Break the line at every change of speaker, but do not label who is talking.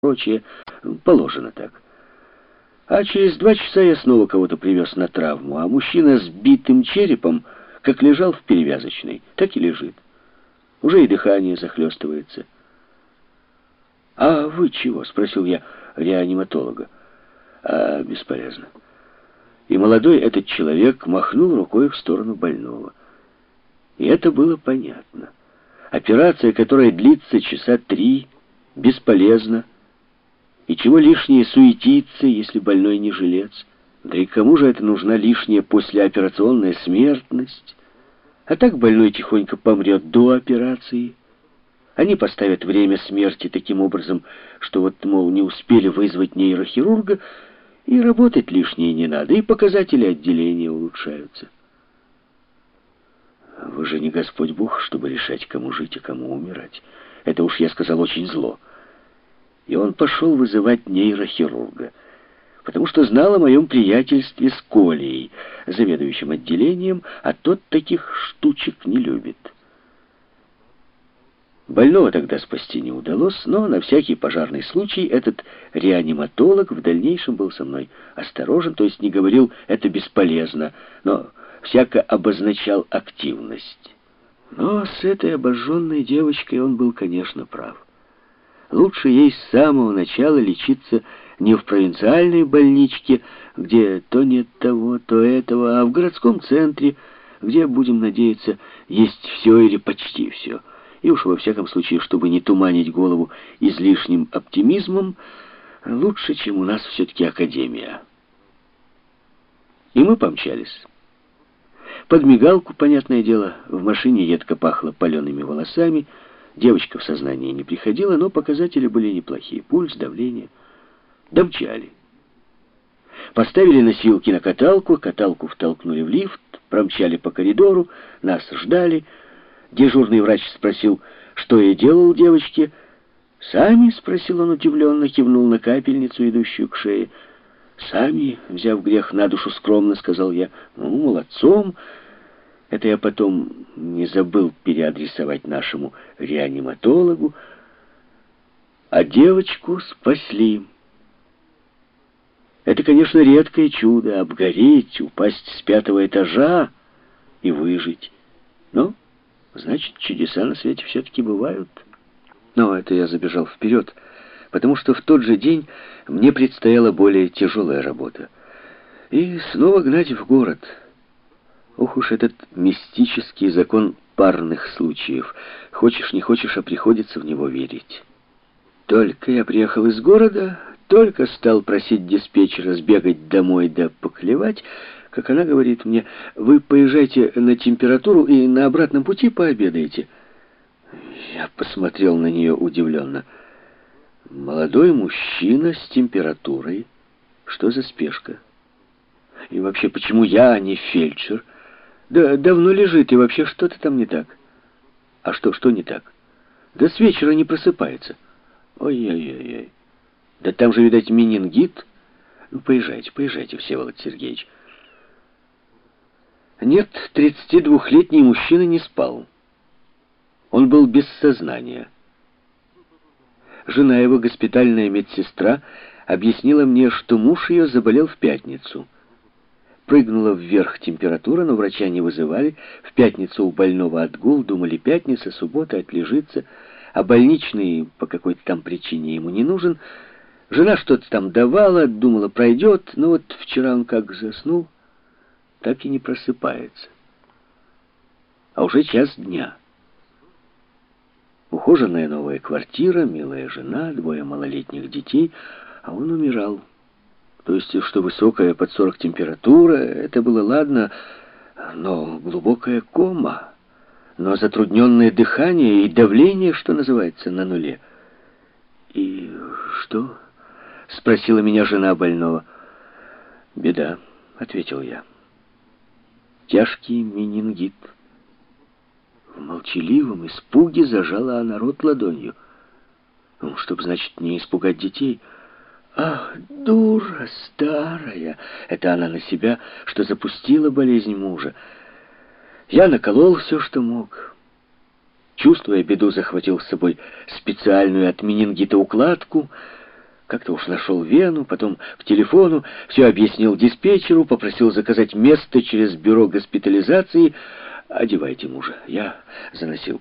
прочее. Положено так. А через 2 часа я снова кого-то привез на травму, а мужчина с битым черепом, как лежал в перевязочной, так и лежит. Уже и дыхание захлестывается. «А вы чего?» — спросил я реаниматолога. «А, бесполезно». И молодой этот человек махнул рукой в сторону больного. И это было понятно. Операция, которая длится часа 3, бесполезна. И чего лишнее суетиться, если больной не жилец? Да и кому же это нужна лишняя послеоперационная смертность? А так больной тихонько помрет до операции. Они поставят время смерти таким образом, что вот, мол, не успели вызвать нейрохирурга, и работать лишнее не надо, и показатели отделения улучшаются. Вы же не Господь Бог, чтобы решать, кому жить, а кому умирать. Это уж я сказал очень зло. И он пошел вызывать нейрохирурга, потому что знал о моем приятельстве с Колей, заведующим отделением, а тот таких штучек не любит. Больного тогда спасти не удалось, но на всякий пожарный случай этот реаниматолог в дальнейшем был со мной осторожен, то есть не говорил «это бесполезно», но всяко обозначал активность. Но с этой обожженной девочкой он был, конечно, прав. Лучше ей с самого начала лечиться не в провинциальной больничке, где то нет того, то этого, а в городском центре, где, будем надеяться, есть все или почти все. И уж во всяком случае, чтобы не туманить голову излишним оптимизмом, лучше, чем у нас все-таки академия. И мы помчались. Под мигалку, понятное дело, в машине едко пахло палеными волосами. Девочка в сознание не приходила, но показатели были неплохие. Пульс, давление. Домчали. Поставили носилки на каталку, каталку втолкнули в лифт, промчали по коридору, нас ждали. Дежурный врач спросил, что я делал девочке. «Сами?» — спросил он удивленно, кивнул на капельницу, идущую к шее. «Сами?» — взяв грех на душу скромно, сказал я. «Ну, молодцом». Это я потом не забыл переадресовать нашему реаниматологу. А девочку спасли. Это, конечно, редкое чудо — обгореть, упасть с 5-го этажа и выжить. Но, значит, чудеса на свете все-таки бывают. Но это я забежал вперед, потому что в тот же день мне предстояла более тяжелая работа. И снова гнать в город. Ох уж этот мистический закон парных случаев. Хочешь, не хочешь, а приходится в него верить. Только я приехал из города, только стал просить диспетчера сбегать домой да поклевать, как она говорит мне: «Вы поезжайте на температуру и на обратном пути пообедаете». Я посмотрел на нее удивленно. Молодой мужчина с температурой. Что за спешка? И вообще, почему я, а не фельдшер? Да давно лежит, и вообще что-то там не так. А что не так? Да с вечера не просыпается. Ой-ой-ой. Да там же, видать, менингит. Ну, поезжайте, Всеволод Сергеевич. Нет, 32-летний мужчина не спал. Он был без сознания. Жена его, госпитальная медсестра, объяснила мне, что муж ее заболел в пятницу. Прыгнула вверх температура, но врача не вызывали. В пятницу у больного отгул, думали, пятница, суббота, отлежится, а больничный по какой-то там причине ему не нужен. Жена что-то там давала, думала, пройдет, но вот вчера он как заснул, так и не просыпается. А уже 1 дня. Ухоженная новая квартира, милая жена, 2 малолетних детей, а он умирал. То есть, что высокая под 40 температура, это было ладно, но глубокая кома, но затрудненное дыхание и давление, что называется, на нуле. «И что?» — спросила меня жена больного. «Беда», — ответил я. «Тяжкий менингит». В молчаливом испуге зажала она рот ладонью. Ну, чтоб, значит, не испугать детей. «Ах, дура старая!» Это она на себя, что запустила болезнь мужа. Я наколол все, что мог. Чувствуя беду, захватил с собой специальную от менингита укладку. Как-то уж нашел Вену, потом к телефону, все объяснил диспетчеру, попросил заказать место через бюро госпитализации. Одевайте мужа. Я заносил